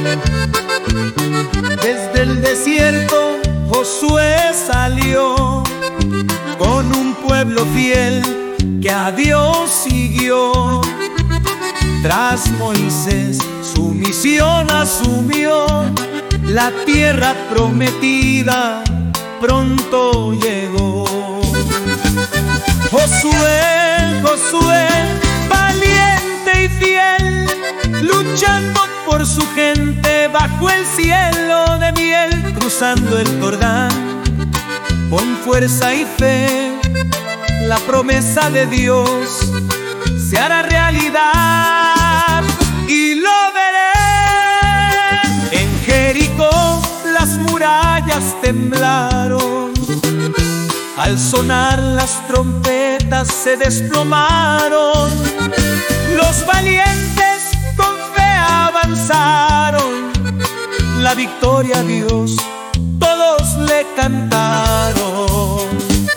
Desde el desierto Josué salió con un pueblo fiel que a Dios siguió. Tras Moisés su misión asumió, la tierra prometida pronto llegó. Josué, Josué, valiente y fiel, luchando por su gente bajo el cielo de miel, cruzando el Jordán con fuerza y fe. La promesa de Dios se hará realidad y lo veré. En Jericó las murallas temblaron, al sonar las trompetas se desplomaron. Los valientes con fe avanzaron, la victoria a Dios todos le cantaron.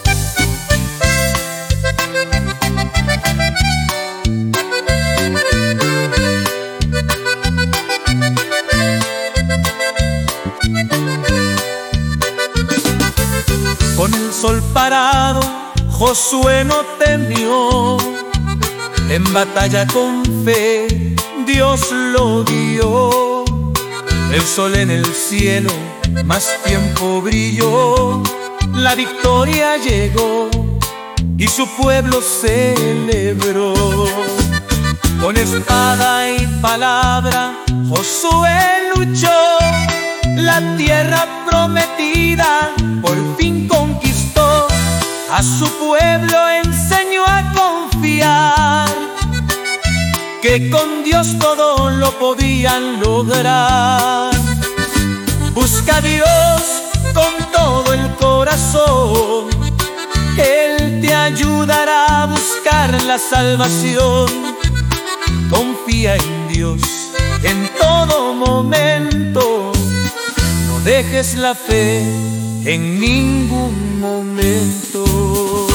Con el sol parado, Josué no temió. En batalla con fe, Dios lo guió. El sol en el cielo más tiempo brilló. La victoria llegó y su pueblo celebró. Con espada y palabra, Josué luchó. La tierra prometida por fin conquistó. A su pueblo enseñó a confiar, que con Dios todo lo podían lograr. Busca a Dios con todo el corazón, Él te ayudará a buscar la salvación. Confía en Dios en todo momento, no dejes la fe en ningún momento.